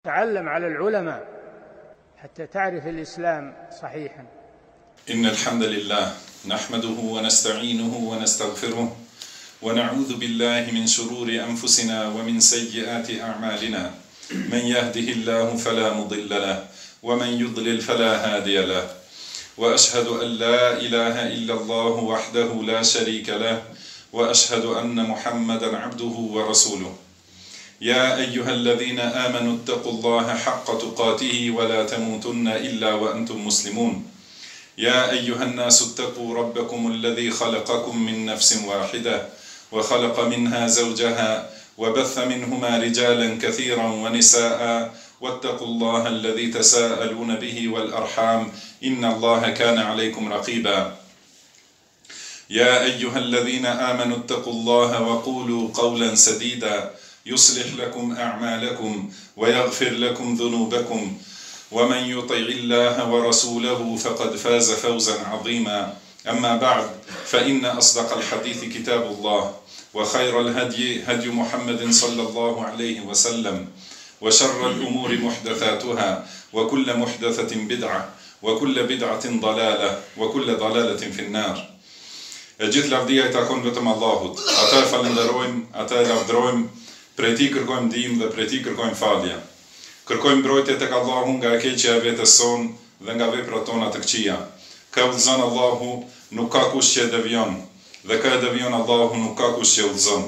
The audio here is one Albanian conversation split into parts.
تعلم على العلماء حتى تعرف الإسلام صحيحا. إن الحمد لله نحمده ونستعينه ونستغفره ونعوذ بالله من شرور أنفسنا ومن سيئات أعمالنا. من يهده الله فلا مضل له ومن يضلل فلا هادي له، وأشهد أن لا إله إلا الله وحده لا شريك له، وأشهد أن محمدا عبده ورسوله. يا أيها الذين آمنوا اتقوا الله حق تقاته ولا تموتن إلا وأنتم مسلمون. يا أيها الناس اتقوا ربكم الذي خلقكم من نفس واحدة وخلق منها زوجها وبث منهما رجالا كثيرا ونساء، واتقوا الله الذي تساءلون به والأرحام إن الله كان عليكم رقيبا. يا أيها الذين آمنوا اتقوا الله وقولوا قولا سديدا يصلح لكم أعمالكم ويغفر لكم ذنوبكم، ومن يطع الله ورسوله فقد فاز فوزا عظيما. أما بعد، فإن أصدق الحديث كتاب الله، وخير الهدي هدي محمد صلى الله عليه وسلم، وشر الأمور محدثاتها، وكل محدثة بدعة، وكل بدعة ضلالة، وكل ضلالة في النار. Gjithë lavdia I takon vetëm Allahut. Ata e falenderojmë, ata e lavdrojmë, prej Tij kërkojmë ndihmë dhe prej Tij kërkojmë falje. Kërkojmë mbrojtje tek Allahu nga e keqja e vetes sonë dhe nga veprat tona të këqija. Ka udhëzon Allahu, nuk ka kush që e devion, dhe ka e devion Allahu, nuk ka kush që udhëzon.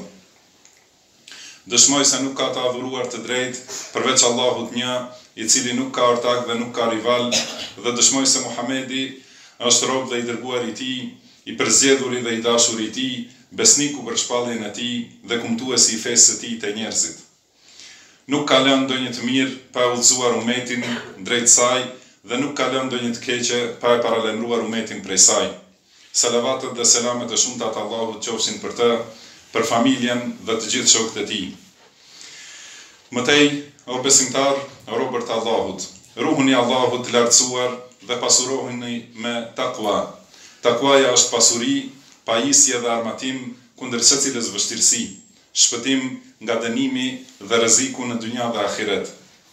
Dëshmoj se nuk ka të adhuruar të drejtë përveç Allahut një, I cili nuk ka ortak dhe nuk ka rival, dhe dëshmoj se Muhamedi është rob dhe I dërguar I Tij, I përzgjedhuri dhe I dashur I Tij, besniku për shpalljen e Tij dhe kumtuesi I fesë së Tij te njerëzit. Nuk ka lënë ndonjë të mirë pa udhëzuar umetin drejt saj, dhe nuk ka lënë ndonjë të keqe pa e paralajmëruar umetin prej saj. Salavatet dhe selamet e shumta të Allahut qofshin për të, për familjen dhe të gjithë shokët e Tij. Mëtej, o besimtar, o robër të Allahut, ruhuni Allahut të lartësuar dhe pasurohuni me takwa. Takwaja është pasuri, pajisje dhe armatim kundër secilës vështirësi, shpëtim nga dënimi dhe rreziku në dynja dhe ahiret.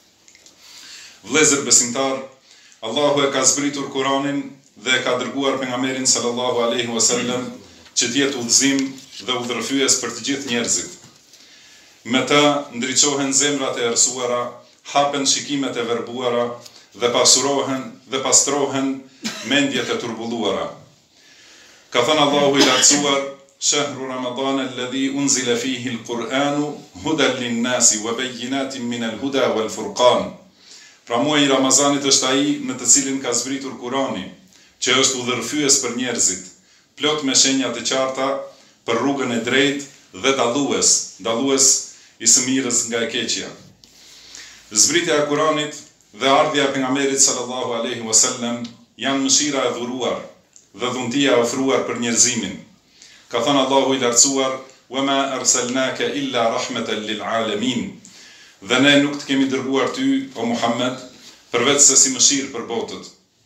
Vëllezër besimtar, Allahu e ka zbritur Kur'anin dhe e ka dërguar pejgamberin sallallahu alaihi wasallam që të jetë udhëzim dhe udhërfyes për të gjithë njerëzit. Me të ndriçohen zemrat e errësuara, hapen shikimet e verbuara dhe pasurohen dhe pastrohen mendjet e turbulluara. Ka thënë Allahu I lartësuar: Shahru Ramadan alladhi unzila fihi al-Qur'anu hudan lin-nasi wa bayyinatin min al-huda wal-furqan. Pra muaji I Ramazanit është ai në të cilin ka zbritur Kurani, që është udhërfyes për njerëzit, plot me shenja të qarta për rrugën e drejtë dhe dallues I së mirës nga e keqja. Zbritja e Kuranit dhe ardhja e pejgamberit sallallahu alaihi wasallam janë mëshira e dhuruar dhe dhuntia ofruar për njerëzimin. Ka thënë Allahu I lartësuar: "Wa ma arsalnaka illa rahmatan lil alamin." Dhe ne nuk të kemi dërguar ty, o Muhammed, përveç se si mëshirë për botët.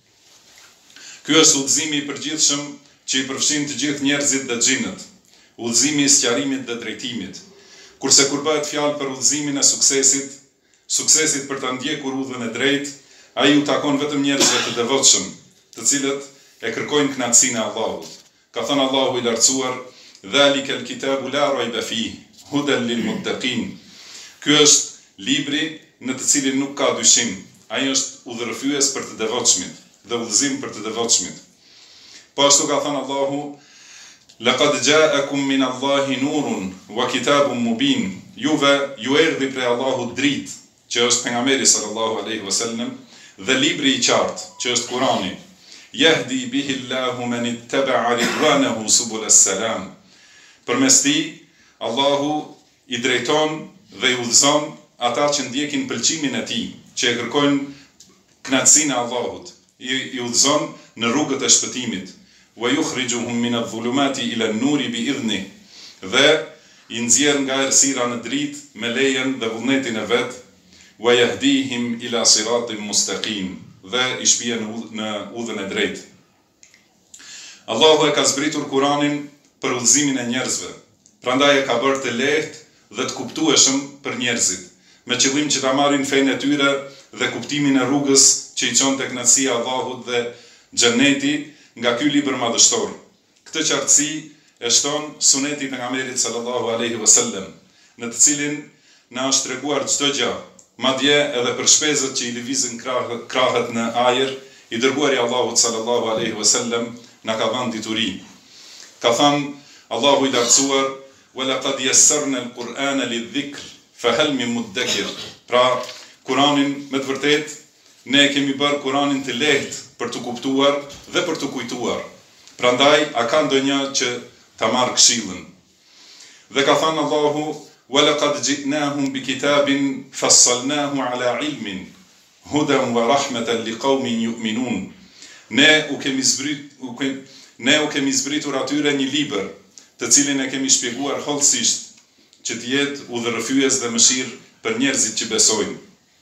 Ky është udhëzimi I përgjithshëm që I përfshin të gjithë njerëzit dhe xhinët, udhëzimi I sqarimit dhe drejtimit. Kurse kur bëhet fjalë për udhëzimin e suksesit për ta ndjekur udhën e drejtë, ai u takon vetëm njerëzve të devotshëm, të cilët e kërkojnë kënaqësinë e Allahut. Ka thënë Allahu I lartësuar: "Dhalika al-kitabu la rayba fihi, hudan lil-muttaqin." Ky është libri në të cilin nuk ka dyshim. Ai është udhërfyes për të devotshmit dhe udhëzim për të devotshmit. Po ashtu ka thënë Allahu: "Laqad ja'akum min Allahi nurun wa kitabun mubin." Ju erdhi prej Allahut dritë, që është pejgamberi sallallahu alaihi wasallam, dhe libri I qartë, që është Kurani. Yahdi bihi Allahu man ittaba'a ridwanahu subul as-salam. Përmes tij Allahu I drejton dhe I udhëzon ata që ndjekin pëlqimin e Tij, që e kërkojnë kënaqësinë e Allahut. I udhëzon në rrugët e shpëtimit. Wa yukhrijuhum min adh-dhulumati ila an-nuri bi idhnih. Dhe I nxjerr nga errësira në dritë me lejen dhe vullnetin e vet. Wa yahdihim ila siratin mustaqim. Dhe I shpije në udhën e drejtë. Allahu e ka zbritur Kuranin për udhëzimin e njerëzve. Prandaj e ka bërë të lehtë dhe të kuptueshëm për njerëzit, me qëllim që ta marrin fenë e tyre dhe kuptimin e rrugës që i çon tek kënaqësia e Allahut dhe xheneti nga ky libër madhështor. Këtë qartësi e shton suneti i pejgamberit sallallahu alaihi wasallam, në të cilin na është treguar çdo gjë, madje edhe për shpezët që i lëvizin krahët në ajër, i dërguari Allahut sallallahu alaihi wasallam na ka dhënë dituri. Ka thënë Allahu i lartësuar: "Walaqad yassarna al-Qur'ana lidh-dhikr, fahal min muddakir." Pra, Kur'anin me të vërtetë ne kemi bërë Kur'anin të lehtë për të kuptuar dhe për të kujtuar. Prandaj, a ka ndonjë që ta marrë këshillën? Dhe ka thënë Allahu: "Walaqad ji'nahum bikitabin fassalnahu ala ilmin, hudan wa rahmatan liqaumin yu'minun." Ne u kemi zbritur atyre një libër, të cilin e kemi shpjeguar hollësisht, që të jetë udhërrëfyes dhe mëshirë për njerëzit që besojnë.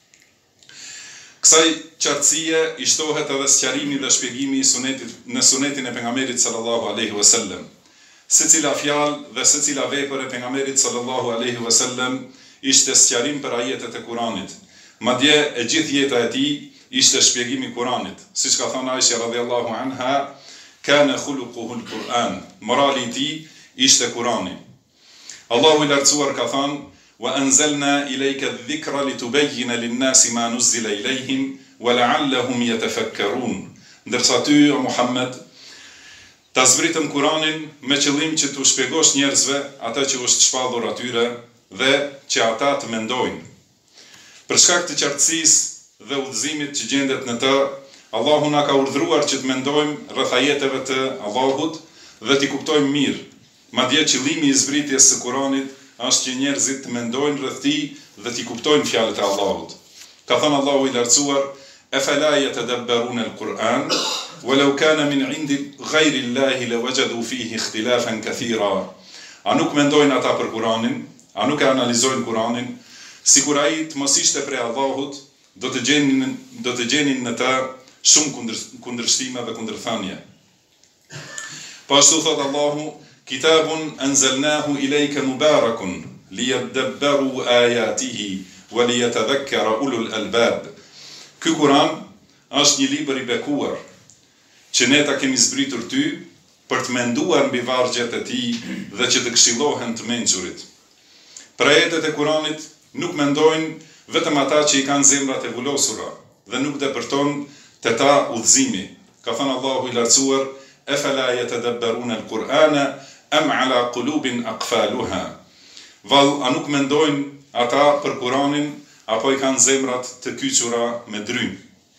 Kësaj qartësie i shtohet edhe sqarimi dhe shpjegimi në sunetin e pejgamberit sallallahu alaihi wasallam. Secila fjalë dhe secila vepër e pejgamberit sallallahu alaihi wasallam ishte sqarim për ajetet e Kuranit. Madje e gjithë jeta e tij ishte shpjegimi i Kuranit. Siç ka thënë Aisha radhiyallahu anha, kana khuluquhu al-Quran. Morali i tij ishte Kurani. Allahu i lartësuar ka thënë: "Wa anzalna ilayka adh-dhikra litubayyana lin-nasi ma nuzila ilayhim wa la'allahum yatafakkarun." Ndërsa ty, o Muhammed, ta zbritëm Kuranin me qëllim që t'u shpjegosh njerëzve ata që është shpallur atyre dhe që ata të mendojnë. Për shkak të qartësisë dhe udhëzimit që gjendet në të, Allahu na ka urdhëruar që të mendojmë rreth ajeteve të Allahut dhe t'i kuptojmë mirë. Madje qëllimi i zbritjes së Kuranit është që njerëzit të mendojnë rreth tij dhe t'i kuptojnë fjalët e Allahut. Ka thënë Allahu i lartësuar: "Afala yatadabbaruna al-Qur'an, walau kana min 'indi ghayri Allahi lawajadu fihi ikhtilafan kathira." A nuk mendojnë ata për Kuranin? A nuk e analizojnë Kuranin? Sikur ai të mos ishte prej Allahut, do të gjenin në të shumë kundërshtime dhe kundërthënie. Po ashtu thot Allahu: "Kitabun anzalnahu ilayka mubarakun liyadabbaru ayatihi wa liyatadhakkara ulul albab." Ky Kur'an është një libër i bekuar që ne ta kemi zbritur ty për të menduar mbi vargjet e tij dhe që të këshillohen të mençurit. Për ajetet e Kur'anit nuk mendojnë vetëm ata që i kanë zemrat e vulosura dhe nuk depërton te ta udhëzimi. Ka thënë Allahu i lartësuar: "Afala yatadabbaruna al-Qur'ana am ala qulubin aqfaluha." Vall, a nuk mendojnë ata për Kur'anin apo i kanë zemrat të kyçura me drymë?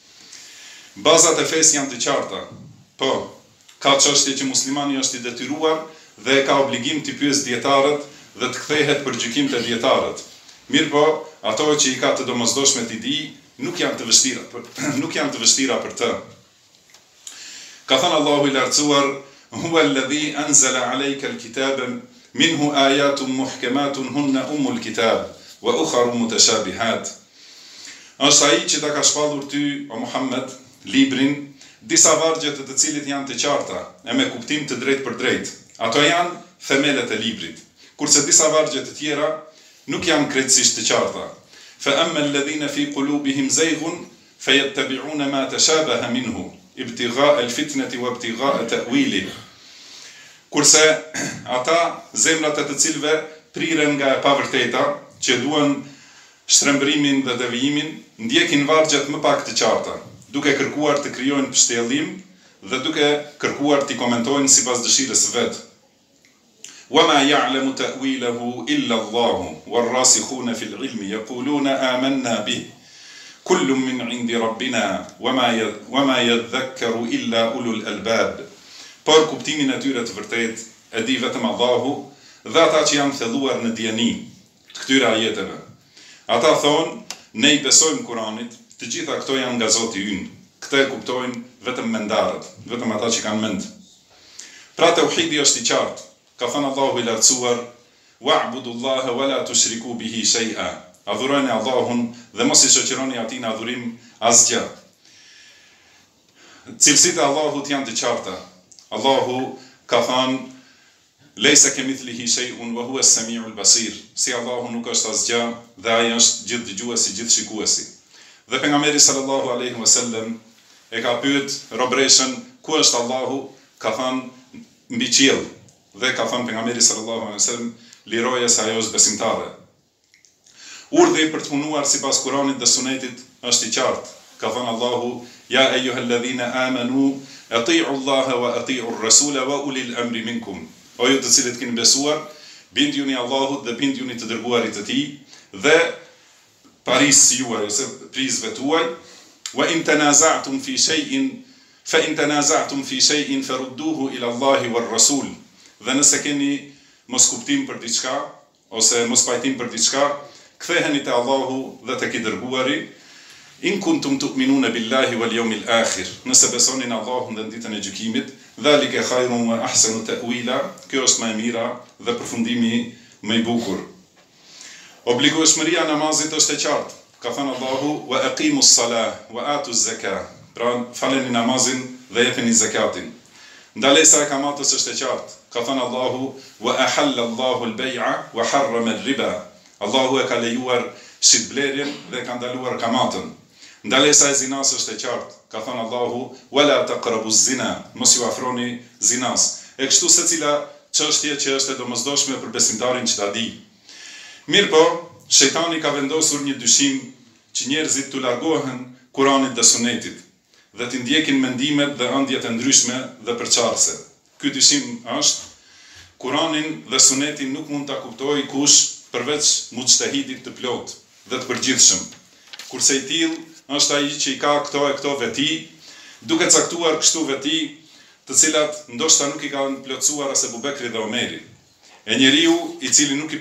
Bazat e fesë janë të qarta. Po, ka çështje që muslimani është i detyruar dhe ka obligim të pyesë dietarët dhe të kthehet për gjykim te dietarët. Mirë po, ato që i ka të domosdoshme t'i di, nuk janë të vështira për të. Ka thënë Allahu i lartësuar: "Huwa alladhi anzala alayka al-kitaba minhu ayatun muhkamatun hunna umul kitab wa ukhra mutashabihat." Është ai që ta ka shpallur ty, o Muhammed, librin, disa vargje të cilit janë të qarta e me kuptim të drejtë për drejtë. Ato janë themelet e librit, kurse disa vargje të tjera nuk janë krejtësisht të qarta. Fa amma alladhina fi qulubihim zayghun fayattabi'una ma tashabaha minhu ibtigha'a al-fitnati wa ibtigha'a ta'wilihi. Kurse ata, zemrat e të cilëve priren nga e pavërteta, që duan shtrembërimin dhe devijimin, ndjekin vargjet më pak të qarta, duke kërkuar të krijojnë pështjellim dhe duke kërkuar t'i komentojnë sipas dëshirës së vet. وما يعلم تأويله إلا الله والراسخون في العلم يقولون آمنا به كل من عند ربنا وما يذكر إلا أولو الألباب. Por kuptimin e tyre të vërtet e di vetëm Allahu dhe ata që janë thelluar në dieni të këtyre ajeteve. Ata thonë: "Ne i besojmë Kuranit, të gjitha këto janë nga Zoti ynë." Këtë e kuptojnë vetëm mendarët, vetëm ata që kanë mend. Pra tauhidi është i qartë. Ka thënë Allahu i lartësuar: "Wa'budullaha wa la tushriku bihi shay'a." Adhuroni Allahun dhe mos i shoqëroni atij në adhurim asgjë. Cilësitë e Allahut janë të qarta. Allahu ka thënë: Lejsa kemithlihi shay'un wa huwa as-sami'ul basir. Si Allahu nuk është asgjë dhe ai është gjithë dëgjuesi, gjithë shikuesi. Dhe pejgamberi sallallahu alaihi wasallam e ka pyet robreshën ku është Allahu, ka thënë mbi qiell. Dhe ka thënë pejgamberi sallallahu alaihi wasallam liroje se ajo është besimtare. Urdhri për të punuar sipas Kuranit dhe Sunetit është i qartë. Ka thënë Allahu: "Ya ayyuhalladhina amanu ati'u Allaha wa ati'u ar-rasula wa ulil amri minkum." O ju të cilët keni besuar, bindjuni Allahut dhe bindjuni të dërguarit të tij dhe parisë juaj ose prizve tuaj. Wa in tanaza'tum fi shay'in fa in tanaza'tum fi shay'in farudduhu ila Allahi war rasul. Dhe nëse keni mos kuptim për diçka ose mos pajtim për diçka, ktheheni te Allahu dhe tek i dërguari. In kuntum tu'minuna billahi wal yawmil akhir. Nëse besoni në Allahun dhe në ditën e gjykimit, dhalika khairun wa ahsanu ta'wila. Kjo është më e mira dhe përfundimi më i bukur. Obligueshmëria e namazit është e qartë. Ka thënë Allahu: "Wa aqimus salah wa atuz zakah." Pra, faleni namazin dhe jepeni zakatin. Ndalesa e kamatës është e qartë. Ka thënë Allahu: "Wa ahalla Allahu al-bay'a wa harrama ar-riba." Allahu e ka lejuar shitblerjen dhe ka ndaluar kamatën. Ndalesa e zinas është e qartë. Ka thënë Allahu: "Wala taqrabu az-zina." Mos ju afroni zinas. E kështu secila çështje që është e domosdoshme për besimtarin që ta di. Mirë po, shejtani ka vendosur një dyshim që njerëzit të largohen Kuranit dhe Sunetit dhe të ndjekin mendimet dhe ëndjet e ndryshme dhe përçarëse. Ky dyshim është: Kuranin dhe Sunetin nuk mund ta kuptojë kush përveç mujtahidit të plot dhe të përgjithshëm. Kurse i tillë është ai që i ka këto e këto veti, duke caktuar kështu veti, të cilat ndoshta nuk i kanë plotësuar as Abu Bekri dhe Omeri. E njeriu i cili nuk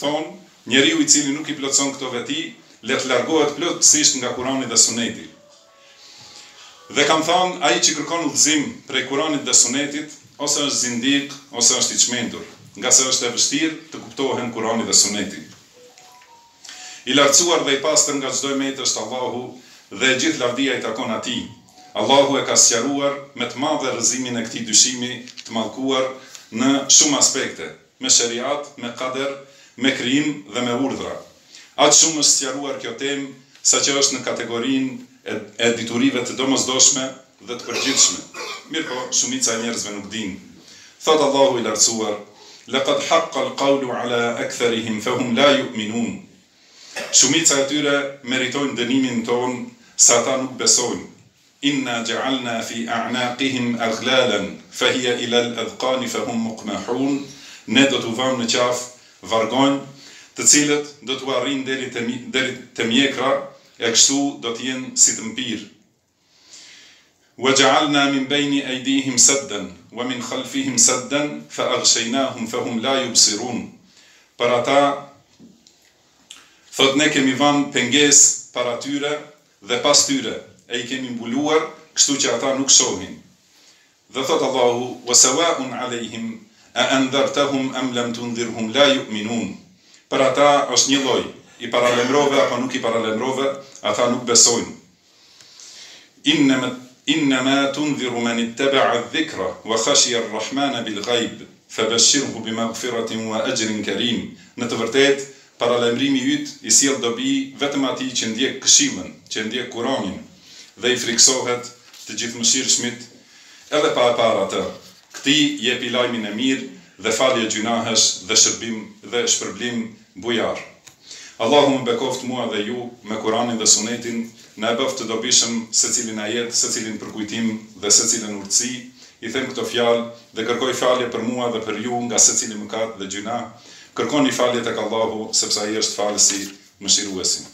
i plotëson këto veti, le të largohet plotësisht nga Kurani dhe Suneti. Dhe kam thënë, ai që kërkon udhëzim prej Kuranit dhe Sunetit, ose është zindik, ose është i çmendur, nga se është e vështirë të kuptohen Kurani dhe Suneti. I lartësuar dhe i pastër nga çdo mëtet është Allahu dhe e gjithë lavdia i takon atij. Allahu e ka sqaruar me të madhe rrëzimin e këtij dyshimi të mallkuar në shumë aspekte, me shariat, me qader, me krijim dhe me urdhra. Aq shumë është sqaruar kjo temë, saqë është në kategorinë e diturive të domosdoshme dhe të përgjithshme. Mirë po, shumica e njerëzve nuk dinë. Thot Allahu i lartësuar: "Laqad haqqa al-qawlu ala aktharihim fahum la yu'minun." Shumica e tyre meritojnë dënimin ton, sa ata nuk besojnë. Inna ja'alna fi a'naqihim aghlalan fahiya ila al-adqani fahum muqmahun. Ne do t'u vëmë në qafë vargonj, të cilët do t'u arrijnë deri te mjekra, e kështu do të jenë si të mpirë. Wa ja'alna min bayni aydihim saddan wa min khalfihim saddan fa aghshaynahum fahum la yubsirun. Për ata thot ne kemi vënë pengesë para tyre dhe pas tyre, e i kemi mbuluar, kështu që ata nuk shohin. Dhe thot Allahu: "Wa sawa'un 'alayhim a anzartahum am lam tunzirhum la yu'minun." Për ata është një lloj, i paralajmërove apo nuk i paralajmërove, ata nuk besojnë. Innama tunziru man ittaba'a adh-dhikra wa khashiya ar-rahmana bil-ghaib fabashshirhu bimaghfiratin wa ajrin karim. Në të vërtetë, paralajmërimi yt i sjell dobi vetëm atij që ndjek këshillën, që ndjek Kuranin dhe i friksohet të gjithëmëshirshmit edhe pa e parë atë. Këtij jepi lajmin e mirë dhe falje gjunahesh dhe shpërblim bujar. Allahu më bekoft mua dhe ju me Kuranin dhe Sunetin, na e bëft të dobishëm secilin ajet, secilin përkujtim dhe secilin urtësi. I them këto fjalë dhe kërkoj falje për mua dhe për ju nga secili mëkat dhe gjuna. Kërkoni falje tek Allahu, sepse ai është falësi, mëshiruesi.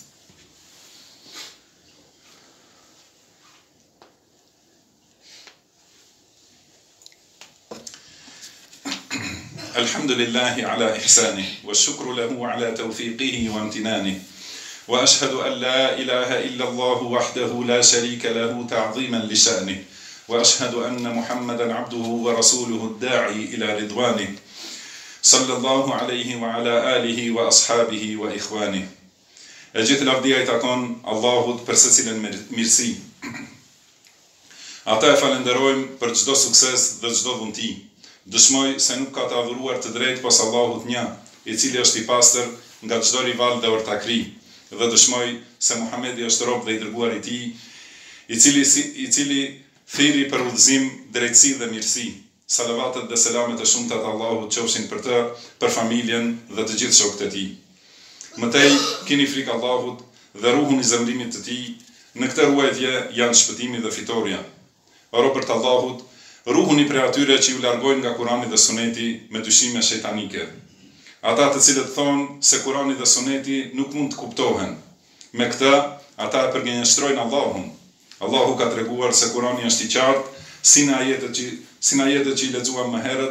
Alhamdulillahi ala ihsanih, wa shukru lahu ala tawfiqihi wa amtinani, wa ashhadu an la ilaha illa Allahu wahdahu la sharika lahu ta'ziman li sha'nih, wa ashhadu anna Muhammadan abduhu wa rasuluhu ad-da'i ila ridwanih, sallallahu alaihi wa ala alihi wa ashabihi wa ikhwanih. E gjithë lavdia i takon Allahut për secilën mirësi. Ata e falenderojmë për çdo sukses dhe çdo dhunti. Dëshmoj se nuk ka të adhuruar të drejtë pas Allahut një, i cili është i pastër nga çdo rival dhe ortakri, dhe dëshmoj se Muhamedi është rob dhe i dërguar i tij, i cili thiri për udhëzim, drejtësi dhe mirësi. Salavatet dhe selamet e shumta të Allahut qofshin për të, për familjen dhe të gjithë shokët e tij. Mëtej keni frikë Allahut dhe ruhun i zemrimit të tij, në këtë ruajtje janë shpëtimi dhe fitoria. O robërt Allahut, ruhuni prej atyre që ju largojnë nga Kurani dhe Suneti me dyshime shejtanike. Ata të cilët thonë se Kurani dhe Suneti nuk mund të kuptohen. Me këtë, ata e përgënjeshtrojnë Allahun. Allahu ka treguar se Kurani është i qartë, si në ajetet që i lexuam më herët,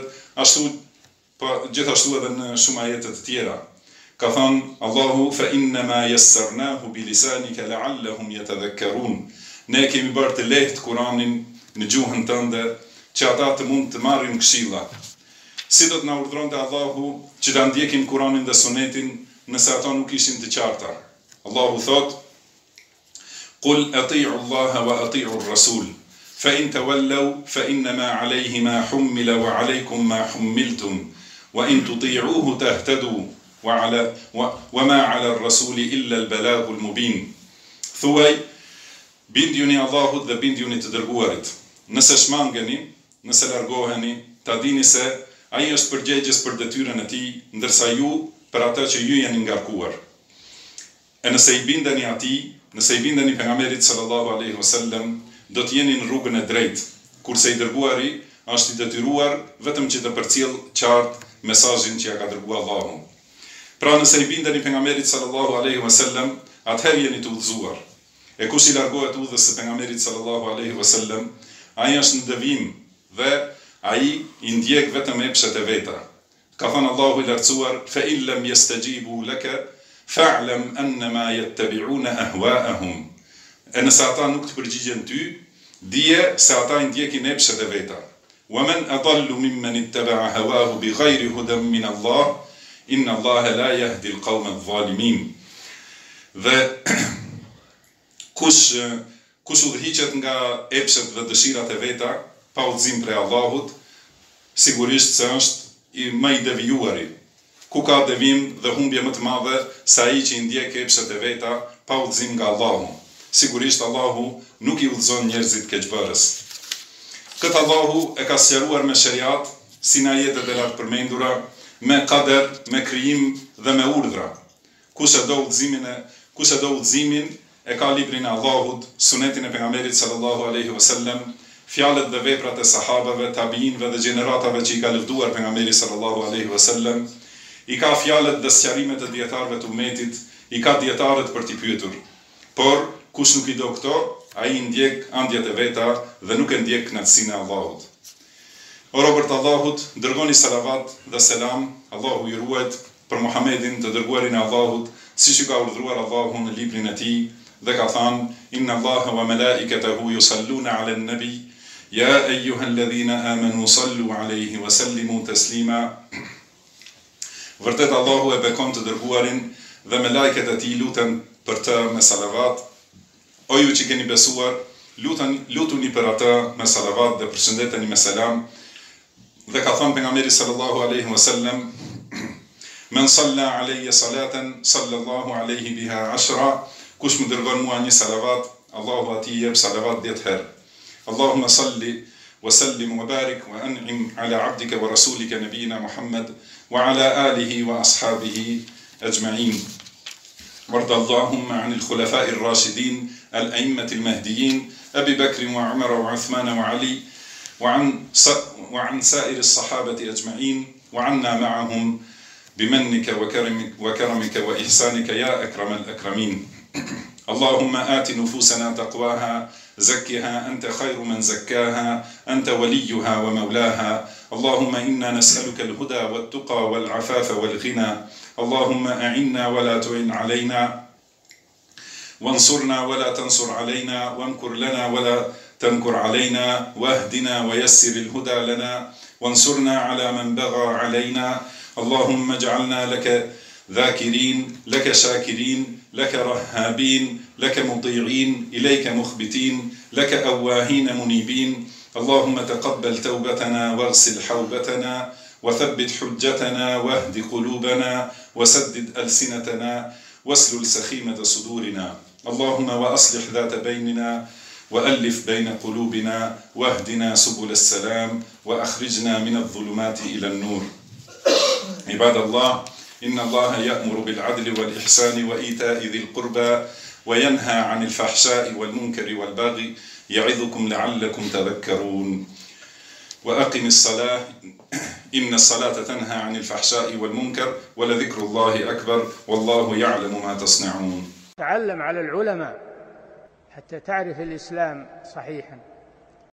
gjithashtu edhe në shumë ajetet të tjera. Ka thënë Allahu fa innama yassarnahu bilisanika la'allahum yatadhakkarun. Ne kemi bërë të lehtë Kuranin në gjuhën tënde që ata të mund të marrin këshilla. Si do të na urdhëronte Allahu që ta ndjekim Kuranin dhe Sunetin nëse ato nuk ishin të qarta? Allahu thot: "Qul ati'u Allaha wa ati'u ar-rasul, fa in tawallaw fa innama 'alayhi ma hummila wa 'alaykum ma hummiltum, wa in tuti'uhu tahtadu, wa ma 'ala ar-rasuli illa al-balaghu al-mubin." Thuaj, bindjuni Allahut dhe bindjuni të dërguarit. Nëse shmangeni, nëse largoheni, ta dini se ai është përgjegjës për detyrën e tij, ndërsa ju për atë që ju jeni ngarkuar. E nëse i bindeni atij, nëse i bindeni pejgamberit sallallahu alaihi wasallam, do të jeni në rrugën e drejtë, kurse i dërguari është i detyruar vetëm që të përcjell qartë mesazhin që ja ka dërguar Allahu. Pra nëse i bindeni pejgamberit sallallahu alaihi wasallam, atëherë jeni të udhëzuar. E kush i largohet udhës së pejgamberit sallallahu alaihi wasallam, ai është në devijim dhe ai i ndjek vetëm epshet e veta. Ka thënë Allahu i lartësuar: "Fa in lam yastajibu laka fa'lam annama yattabi'una ahwa'ahum." E nëse ata nuk të përgjigjen ty, dije se ata i ndjekin epshet e veta. "Wa man adallu mimman ittaba'a hawahu bighayri hudan min Allah, inna Allaha la yahdi al-qawma adh-dhalimin." Dhe kush udhëhiqet nga epshet dhe dëshirat e veta pa udhëzim prej Allahut, sigurisht se është më i devijuari. Ku ka devijim dhe humbje më të madhe se ai që i ndjek epshet e veta pa udhëzim nga Allahu. Sigurisht Allahu nuk i udhëzon njerëzit keqbërës. Këtë Allahu e ka sqaruar me shariat, si në ajetet e lartë përmendura, me kader, me krijim dhe me urdhra. Kush e do udhëzimin e ka librin e Allahut, sunetin e pejgamberit sallallahu alaihi wasallam, fjalët dhe veprat e sahabeve, tabiinëve dhe gjeneratave që i ka lëvduar pejgamberi sallallahu alaihi wasallam, i ka fjalët dhe sqarimet e dietarëve të umetit, i ka dietarët për t'i pyetur. Por kush nuk i do këto, ai i ndjek andjet e veta dhe nuk e ndjek kënaqësinë e Allahut. O robërt Allahut, dërgoni salavat dhe selam, Allahu i ruajt, për Muhamedin, të dërguarin e Allahut, siç i ka urdhëruar Allahu në librin e tij, dhe ka thënë: "Inna Allaha wa malaikatahu yusalluna 'alan nabi, ya ayyuhalladhina amanu sallu 'alayhi wa sallimu taslima." Vërtet Allahu e bekon të dërguarin dhe me lajket e tij luten për të me salavat. O ju që keni besuar, lutuni për atë me salavat dhe përshëndeteni me selam. Dhe ka thënë pejgamberi sallallahu alaihi wasallam: "Men salla alayya salatan sallallahu alaihi biha 10." Kush më dërgon mua një salavat, Allahu atij jep salavat 10 herë. Allahumma salli wa sallim wa barik wa an'im ala 'abdika wa rasulika nabiyina Muhammad wa ala alihi wa ashabihi ajma'in. وارض اللهم عن الخلفاء الراشدين الأئمة المهديين أبي بكر وعمر وعثمان وعلي وعن سائر الصحابة أجمعين وعنا معهم بمنك وكرمك وإحسانك يا أكرم الأكرمين. اللهم آت نفوسنا تقواها زكها أنت خير من زكاها أنت وليها ومولاها. اللهم إنا نسألك الهدى والتقى والعفاف والغنى. اللهم أعنا ولا تعن علينا، وانصرنا ولا تنصر علينا، وامكر لنا ولا تمكر علينا، واهدنا ويسر الهدى لنا، وانصرنا على من بغى علينا. اللهم اجعلنا لك ذاكرين، لك شاكرين، لك رهابين، لك مطيعين، إليك مخبتين، لك أواهين منيبين. اللهم تقبل توبتنا واغسل حوبتنا وثبت حجتنا واهد قلوبنا وسدد ألسنتنا واسلل سخيمة صدورنا. اللهم وأصلح ذات بيننا وألف بين قلوبنا واهدنا سبل السلام وأخرجنا من الظلمات إلى النور. عباد الله، إن الله يأمر بالعدل والإحسان وإيتاء ذي القربى وينهى عن الفحشاء والمنكر والبغي يعظكم لعلكم تذكرون. وأقم الصلاة إن الصلاة تنهى عن الفحشاء والمنكر ولذكر الله أكبر والله يعلم ما تصنعون. تعلم على العلماء حتى تعرف الإسلام صحيحا.